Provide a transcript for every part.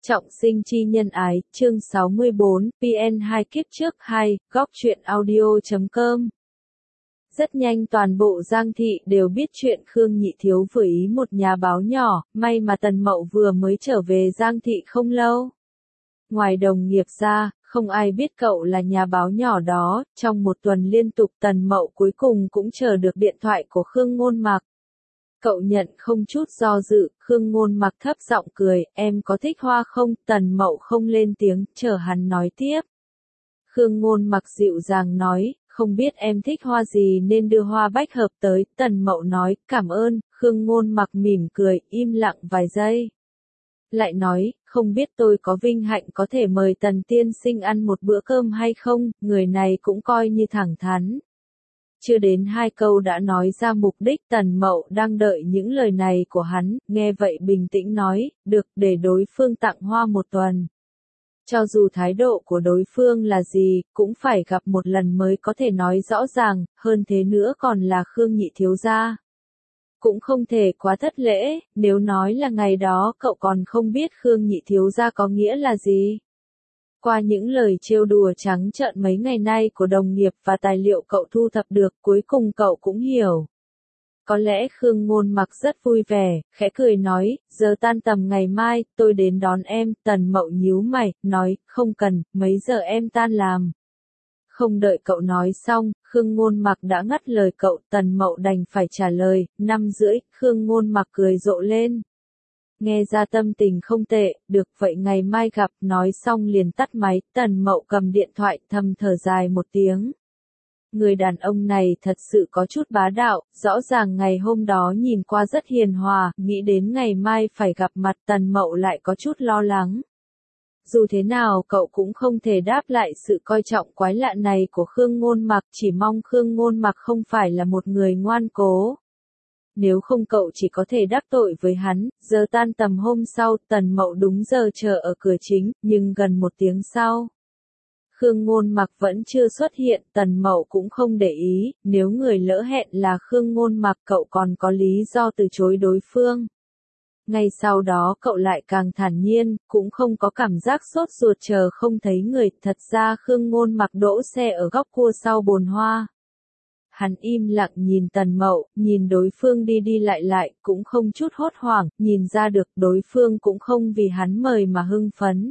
Trọng sinh chi nhân ái, chương 64, PN2 kiếp trước 2, góc truyện audio.com. Rất nhanh toàn bộ Giang Thị đều biết chuyện Khương Nhị Thiếu vừa ý một nhà báo nhỏ, may mà Tần Mậu vừa mới trở về Giang Thị không lâu. Ngoài đồng nghiệp ra, không ai biết cậu là nhà báo nhỏ đó, trong một tuần liên tục Tần Mậu cuối cùng cũng chờ được điện thoại của Khương Ngôn Mặc. Cậu nhận không chút do dự, Khương Ngôn Mặc thấp giọng cười, em có thích hoa không? Tần Mậu không lên tiếng, chờ hắn nói tiếp. Khương Ngôn Mặc dịu dàng nói, không biết em thích hoa gì nên đưa hoa bách hợp tới. Tần Mậu nói, cảm ơn. Khương Ngôn Mặc mỉm cười, im lặng vài giây. Lại nói, không biết tôi có vinh hạnh có thể mời Tần tiên sinh ăn một bữa cơm hay không? Người này cũng coi như thẳng thắn. Chưa đến hai câu đã nói ra mục đích. Tần Mậu đang đợi những lời này của hắn, nghe vậy bình tĩnh nói, được, để đối phương tặng hoa một tuần. Cho dù thái độ của đối phương là gì, cũng phải gặp một lần mới có thể nói rõ ràng, hơn thế nữa còn là Khương Nhị Thiếu gia. Cũng không thể quá thất lễ, nếu nói là ngày đó cậu còn không biết Khương Nhị Thiếu gia có nghĩa là gì. Qua những lời trêu đùa trắng trợn mấy ngày nay của đồng nghiệp và tài liệu cậu thu thập được, cuối cùng cậu cũng hiểu. Có lẽ Khương Ngôn Mặc rất vui vẻ, khẽ cười nói, giờ tan tầm ngày mai, tôi đến đón em. Tần Mậu nhíu mày, nói, không cần, mấy giờ em tan làm. Không đợi cậu nói xong, Khương Ngôn Mặc đã ngắt lời cậu. Tần Mậu đành phải trả lời, 5:30. Khương Ngôn Mặc cười rộ lên. Nghe ra tâm tình không tệ, được vậy ngày mai gặp. Nói xong liền tắt máy. Tần Mậu cầm điện thoại, thầm thở dài một tiếng. Người đàn ông này thật sự có chút bá đạo, rõ ràng ngày hôm đó nhìn qua rất hiền hòa, nghĩ đến ngày mai phải gặp mặt. Tần Mậu lại có chút lo lắng. Dù thế nào cậu cũng không thể đáp lại sự coi trọng quái lạ này của Khương Ngôn Mặc, chỉ mong Khương Ngôn Mặc không phải là một người ngoan cố. Nếu không cậu chỉ có thể đắc tội với hắn. Giờ tan tầm hôm sau, Tần Mậu đúng giờ chờ ở cửa chính, nhưng gần một tiếng sau. Khương Ngôn Mặc vẫn chưa xuất hiện. Tần Mậu cũng không để ý, nếu người lỡ hẹn là Khương Ngôn Mặc cậu còn có lý do từ chối đối phương. Ngay sau đó cậu lại càng thản nhiên, cũng không có cảm giác sốt ruột chờ không thấy người. Thật ra Khương Ngôn Mặc đỗ xe ở góc cua sau bồn hoa. Hắn im lặng nhìn Tần Mậu, nhìn đối phương đi đi lại lại, cũng không chút hốt hoảng, nhìn ra được đối phương cũng không vì hắn mời mà hưng phấn.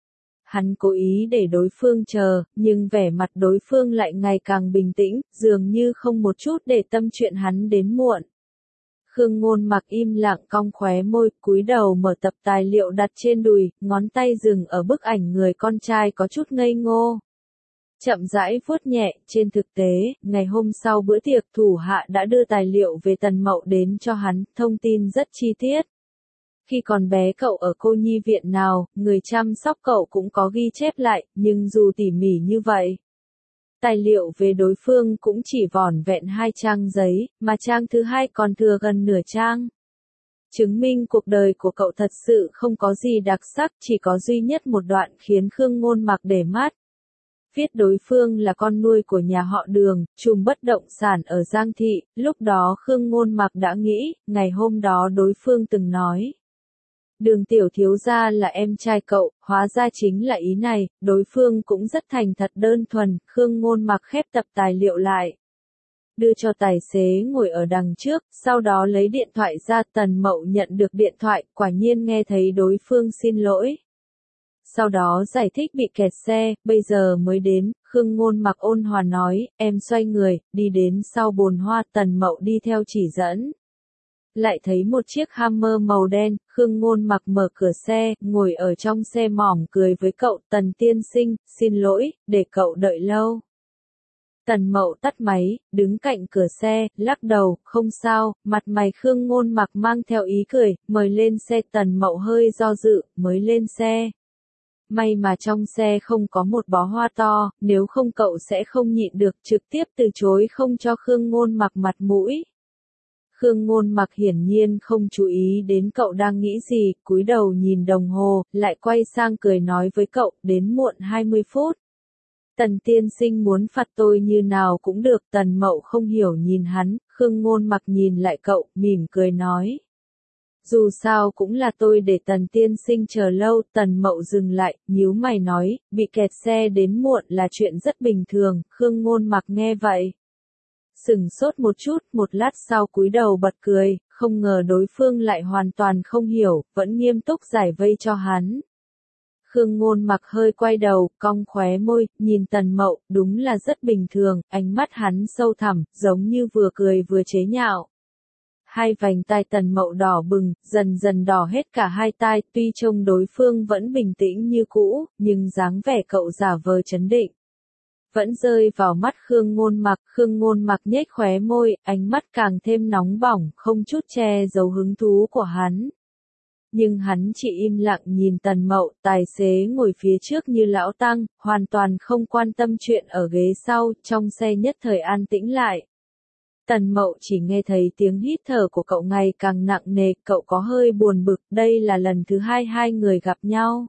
Hắn cố ý để đối phương chờ, nhưng vẻ mặt đối phương lại ngày càng bình tĩnh, dường như không một chút để tâm chuyện hắn đến muộn. Khương Ngôn Mặc im lặng cong khóe môi, cúi đầu mở tập tài liệu đặt trên đùi, ngón tay dừng ở bức ảnh người con trai có chút ngây ngô. Chậm rãi vuốt nhẹ. Trên thực tế, ngày hôm sau bữa tiệc thủ hạ đã đưa tài liệu về Tần Mậu đến cho hắn, thông tin rất chi tiết. Khi còn bé cậu ở cô nhi viện nào, người chăm sóc cậu cũng có ghi chép lại, nhưng dù tỉ mỉ như vậy. Tài liệu về đối phương cũng chỉ vỏn vẹn 2 trang giấy, mà trang thứ 2 còn thừa gần nửa trang. Chứng minh cuộc đời của cậu thật sự không có gì đặc sắc, chỉ có duy nhất một đoạn khiến Khương Ngôn Mặc để mắt. Viết đối phương là con nuôi của nhà họ Đường, trùm bất động sản ở Giang Thị. Lúc đó Khương Ngôn Mặc đã nghĩ, ngày hôm đó đối phương từng nói. Đường tiểu thiếu gia là em trai cậu, hóa ra chính là ý này. Đối phương cũng rất thành thật đơn thuần. Khương Ngôn Mặc khép tập tài liệu lại, đưa cho tài xế ngồi ở đằng trước, sau đó lấy điện thoại ra. Tần Mậu nhận được điện thoại, quả nhiên nghe thấy đối phương xin lỗi. Sau đó giải thích bị kẹt xe, bây giờ mới đến. Khương Ngôn Mặc ôn hòa nói, em xoay người, đi đến sau bồn hoa. Tần Mậu đi theo chỉ dẫn. Lại thấy một chiếc Hammer màu đen. Khương Ngôn Mặc mở cửa xe, ngồi ở trong xe mỏng cười với cậu. Tần tiên sinh, xin lỗi, để cậu đợi lâu. Tần Mậu tắt máy, đứng cạnh cửa xe, lắc đầu, không sao. Mặt mày Khương Ngôn Mặc mang theo ý cười, mời lên xe. Tần Mậu hơi do dự, mới lên xe. May mà trong xe không có một bó hoa to, nếu không cậu sẽ không nhịn được, trực tiếp từ chối không cho Khương Ngôn Mặc mặt mũi. Khương Ngôn Mặc hiển nhiên không chú ý đến cậu đang nghĩ gì, cúi đầu nhìn đồng hồ, lại quay sang cười nói với cậu, đến muộn 20 phút. Tần tiên sinh muốn phạt tôi như nào cũng được. Tần Mậu không hiểu nhìn hắn. Khương Ngôn Mặc nhìn lại cậu, mỉm cười nói. Dù sao cũng là tôi để Tần tiên sinh chờ lâu. Tần Mậu dừng lại, nhíu mày nói, bị kẹt xe đến muộn là chuyện rất bình thường. Khương Ngôn Mặc nghe vậy, sửng sốt một chút, một lát sau cúi đầu bật cười, không ngờ đối phương lại hoàn toàn không hiểu, vẫn nghiêm túc giải vây cho hắn. Khương Ngôn Mặc hơi quay đầu, cong khóe môi, nhìn Tần Mậu, đúng là rất bình thường, ánh mắt hắn sâu thẳm, giống như vừa cười vừa chế nhạo. Hai vành tai Tần Mậu đỏ bừng, dần dần đỏ hết cả hai tai, tuy trông đối phương vẫn bình tĩnh như cũ, nhưng dáng vẻ cậu giả vờ trấn định vẫn rơi vào mắt Khương Ngôn Mặc nhếch khóe môi, ánh mắt càng thêm nóng bỏng, không chút che giấu hứng thú của hắn. Nhưng hắn chỉ im lặng nhìn Tần Mậu, tài xế ngồi phía trước như lão tăng, hoàn toàn không quan tâm chuyện ở ghế sau, trong xe nhất thời an tĩnh lại. Tần Mậu chỉ nghe thấy tiếng hít thở của cậu ngày càng nặng nề, cậu có hơi buồn bực, đây là lần thứ hai người gặp nhau.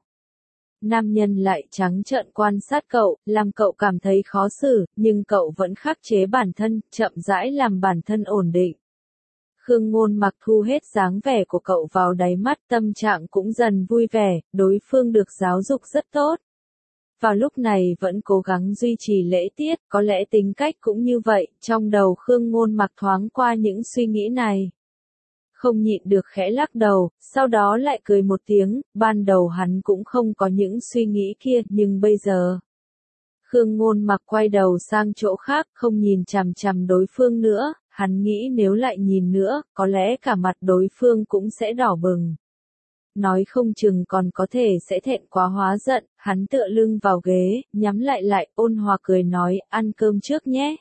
Nam nhân lại trắng trợn quan sát cậu, làm cậu cảm thấy khó xử, nhưng cậu vẫn khắc chế bản thân, chậm rãi làm bản thân ổn định. Khương Ngôn Mặc thu hết dáng vẻ của cậu vào đáy mắt, tâm trạng cũng dần vui vẻ, đối phương được giáo dục rất tốt. Vào lúc này vẫn cố gắng duy trì lễ tiết, có lẽ tính cách cũng như vậy, trong đầu Khương Ngôn Mặc thoáng qua những suy nghĩ này. Không nhịn được khẽ lắc đầu, sau đó lại cười một tiếng, ban đầu hắn cũng không có những suy nghĩ kia, nhưng bây giờ. Khương Ngôn Mặc quay đầu sang chỗ khác, không nhìn chằm chằm đối phương nữa, hắn nghĩ nếu lại nhìn nữa, có lẽ cả mặt đối phương cũng sẽ đỏ bừng. Nói không chừng còn có thể sẽ thẹn quá hóa giận, hắn tựa lưng vào ghế, nhắm lại, ôn hòa cười nói, ăn cơm trước nhé.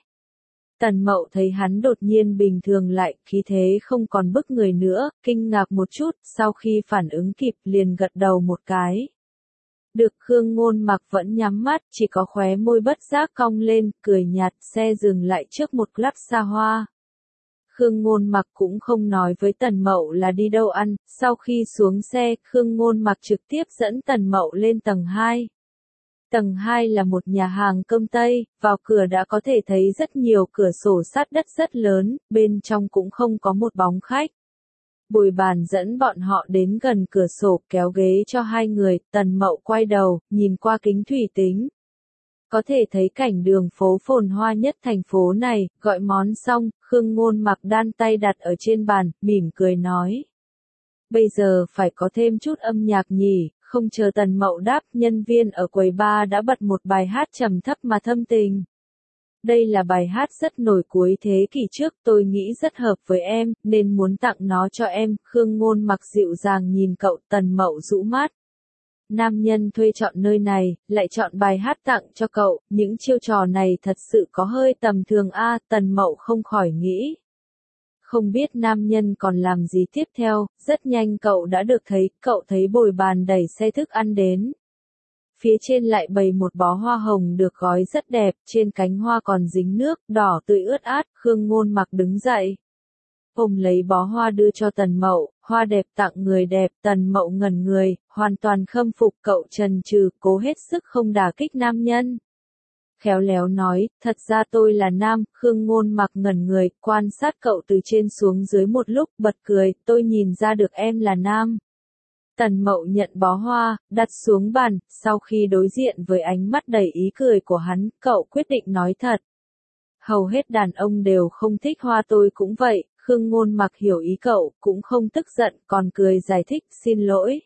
Tần Mậu thấy hắn đột nhiên bình thường lại, khí thế không còn bức người nữa, kinh ngạc một chút, sau khi phản ứng kịp liền gật đầu một cái. Được. Khương Ngôn Mặc vẫn nhắm mắt, chỉ có khóe môi bất giác cong lên, cười nhạt, xe dừng lại trước một club xa hoa. Khương Ngôn Mặc cũng không nói với Tần Mậu là đi đâu ăn, sau khi xuống xe, Khương Ngôn Mặc trực tiếp dẫn Tần Mậu lên tầng 2. Tầng 2 là một nhà hàng cơm Tây, vào cửa đã có thể thấy rất nhiều cửa sổ sát đất rất lớn, bên trong cũng không có một bóng khách. Bùi Bàn dẫn bọn họ đến gần cửa sổ, kéo ghế cho hai người, Tần Mậu quay đầu, nhìn qua kính thủy tinh. Có thể thấy cảnh đường phố phồn hoa nhất thành phố này, gọi món xong, Khương Ngôn Mặc đan tay đặt ở trên bàn, mỉm cười nói. Bây giờ phải có thêm chút âm nhạc nhỉ, không chờ Tần Mậu đáp, nhân viên ở quầy bar đã bật một bài hát trầm thấp mà thâm tình. Đây là bài hát rất nổi cuối thế kỷ trước, tôi nghĩ rất hợp với em, nên muốn tặng nó cho em. Khương Ngôn Mặc dịu dàng nhìn cậu, Tần Mậu rũ mắt. Nam nhân thuê chọn nơi này, lại chọn bài hát tặng cho cậu, những chiêu trò này thật sự có hơi tầm thường a. Tần Mậu không khỏi nghĩ. Không biết nam nhân còn làm gì tiếp theo, rất nhanh cậu đã được thấy, cậu thấy Bùi Bàn đẩy xe thức ăn đến. Phía trên lại bày một bó hoa hồng được gói rất đẹp, trên cánh hoa còn dính nước, đỏ tươi ướt át. Khương Ngôn Mặc đứng dậy, ôm lấy bó hoa đưa cho Tần Mậu, hoa đẹp tặng người đẹp. Tần Mậu ngẩn người, hoàn toàn khâm phục, cậu chần chừ, cố hết sức không đả kích nam nhân. Khéo léo nói, thật ra tôi là nam. Khương Ngôn Mặc ngẩn người, quan sát cậu từ trên xuống dưới một lúc, bật cười, tôi nhìn ra được em là nam. Tần Mậu nhận bó hoa, đặt xuống bàn, sau khi đối diện với ánh mắt đầy ý cười của hắn, cậu quyết định nói thật. Hầu hết đàn ông đều không thích hoa, tôi cũng vậy. Khương Ngôn Mặc hiểu ý cậu, cũng không tức giận, còn cười giải thích, xin lỗi.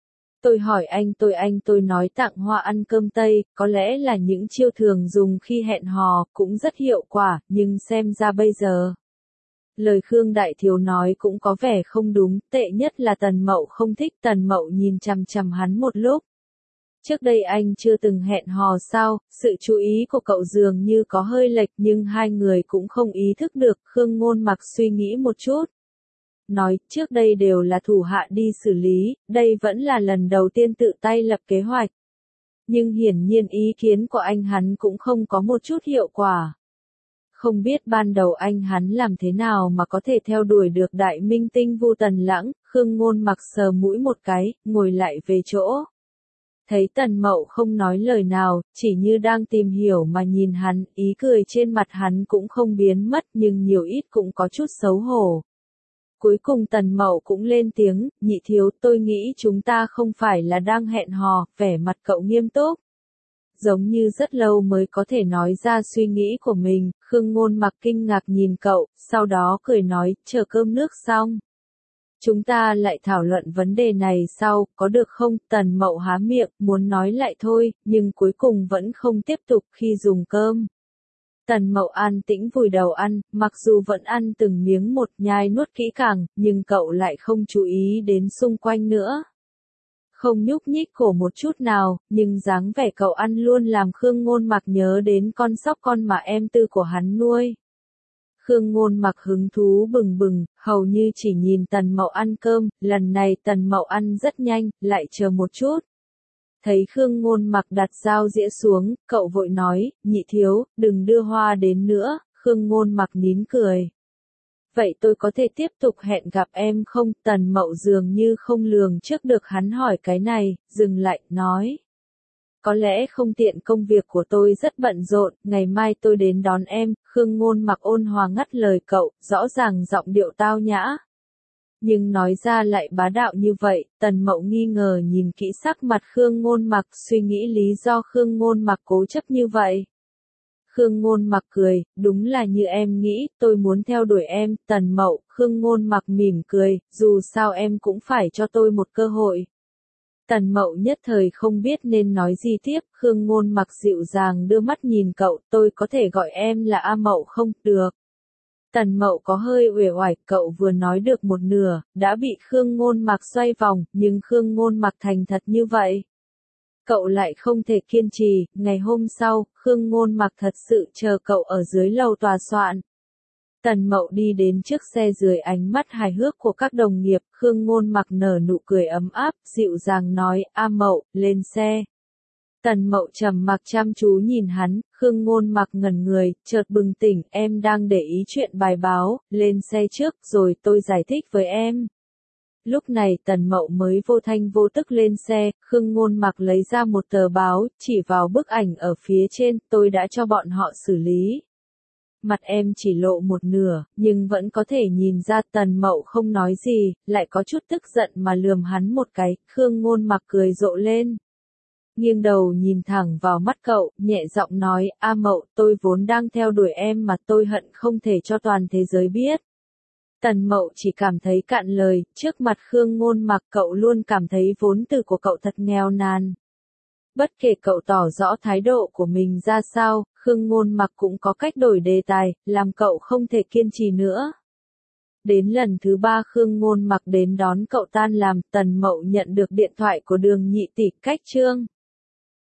Tôi hỏi anh, tôi nói tặng hoa ăn cơm Tây, có lẽ là những chiêu thường dùng khi hẹn hò, cũng rất hiệu quả, nhưng xem ra bây giờ. Lời Khương Đại Thiếu nói cũng có vẻ không đúng, tệ nhất là Tần Mậu không thích. Tần Mậu nhìn chằm chằm hắn một lúc. Trước đây anh chưa từng hẹn hò sao? Sự chú ý của cậu dường như có hơi lệch, nhưng hai người cũng không ý thức được. Khương Ngôn Mặc suy nghĩ một chút. Nói, trước đây đều là thủ hạ đi xử lý, đây vẫn là lần đầu tiên tự tay lập kế hoạch. Nhưng hiển nhiên ý kiến của anh hắn cũng không có một chút hiệu quả. Không biết ban đầu anh hắn làm thế nào mà có thể theo đuổi được đại minh tinh Vu Tần Lãng. Khương Ngôn Mặc sờ mũi một cái, ngồi lại về chỗ. Thấy Tần Mậu không nói lời nào, chỉ như đang tìm hiểu mà nhìn hắn, ý cười trên mặt hắn cũng không biến mất, nhưng nhiều ít cũng có chút xấu hổ. Cuối cùng Tần Mậu cũng lên tiếng, nhị thiếu, tôi nghĩ chúng ta không phải là đang hẹn hò, vẻ mặt cậu nghiêm túc. Giống như rất lâu mới có thể nói ra suy nghĩ của mình, Khương Ngôn Mặc kinh ngạc nhìn cậu, sau đó cười nói, chờ cơm nước xong. Chúng ta lại thảo luận vấn đề này sau, có được không? Tần Mậu há miệng, muốn nói lại thôi, nhưng cuối cùng vẫn không tiếp tục khi dùng cơm. Tần Mậu an tĩnh vùi đầu ăn, mặc dù vẫn ăn từng miếng một nhai nuốt kỹ càng, nhưng cậu lại không chú ý đến xung quanh nữa. Không nhúc nhích cổ một chút nào, nhưng dáng vẻ cậu ăn luôn làm Khương Ngôn Mặc nhớ đến con sóc con mà em Tư của hắn nuôi. Khương Ngôn Mặc hứng thú bừng bừng, hầu như chỉ nhìn Tần Mậu ăn cơm, lần này Tần Mậu ăn rất nhanh, lại chờ một chút. Thấy Khương Ngôn Mặc đặt dao dĩa xuống, cậu vội nói, nhị thiếu, đừng đưa hoa đến nữa, Khương Ngôn Mặc nín cười. Vậy tôi có thể tiếp tục hẹn gặp em không? Tần Mậu dường như không lường trước được hắn hỏi cái này, dừng lại, nói. Có lẽ không tiện, công việc của tôi rất bận rộn, ngày mai tôi đến đón em. Khương Ngôn Mặc ôn hòa ngắt lời cậu, rõ ràng giọng điệu tao nhã. Nhưng nói ra lại bá đạo như vậy, Tần Mậu nghi ngờ nhìn kỹ sắc mặt Khương Ngôn Mặc, suy nghĩ lý do Khương Ngôn Mặc cố chấp như vậy. Khương Ngôn Mặc cười, đúng là như em nghĩ, tôi muốn theo đuổi em. Tần Mậu, Khương Ngôn Mặc mỉm cười, dù sao em cũng phải cho tôi một cơ hội. Tần Mậu nhất thời không biết nên nói gì tiếp, Khương Ngôn Mặc dịu dàng đưa mắt nhìn cậu, tôi có thể gọi em là A Mậu không? Được. Tần Mậu có hơi uể oải, cậu vừa nói được một nửa, đã bị Khương Ngôn Mặc xoay vòng, nhưng Khương Ngôn Mặc thành thật như vậy. Cậu lại không thể kiên trì, ngày hôm sau, Khương Ngôn Mặc thật sự chờ cậu ở dưới lầu tòa soạn. Tần Mậu đi đến trước xe dưới ánh mắt hài hước của các đồng nghiệp, Khương Ngôn Mặc nở nụ cười ấm áp, dịu dàng nói, A Mậu, lên xe. Tần Mậu trầm mặc chăm chú nhìn hắn, Khương Ngôn Mặc ngẩn người, chợt bừng tỉnh, em đang để ý chuyện bài báo, lên xe trước, rồi tôi giải thích với em. Lúc này Tần Mậu mới vô thanh vô tức lên xe, Khương Ngôn Mặc lấy ra một tờ báo, chỉ vào bức ảnh ở phía trên, tôi đã cho bọn họ xử lý. Mặt em chỉ lộ một nửa, nhưng vẫn có thể nhìn ra Tần Mậu không nói gì, lại có chút tức giận mà lườm hắn một cái, Khương Ngôn Mặc cười rộ lên. Nghiêng đầu nhìn thẳng vào mắt cậu, nhẹ giọng nói, A Mậu, tôi vốn đang theo đuổi em mà tôi hận không thể cho toàn thế giới biết. Tần Mậu chỉ cảm thấy cạn lời, trước mặt Khương Ngôn Mặc cậu luôn cảm thấy vốn từ của cậu thật nghèo nàn. Bất kể cậu tỏ rõ thái độ của mình ra sao, Khương Ngôn Mặc cũng có cách đổi đề tài, làm cậu không thể kiên trì nữa. Đến lần thứ 3 Khương Ngôn Mặc đến đón cậu tan làm, Tần Mậu nhận được điện thoại của Đường Nhị tỷ, cách chương.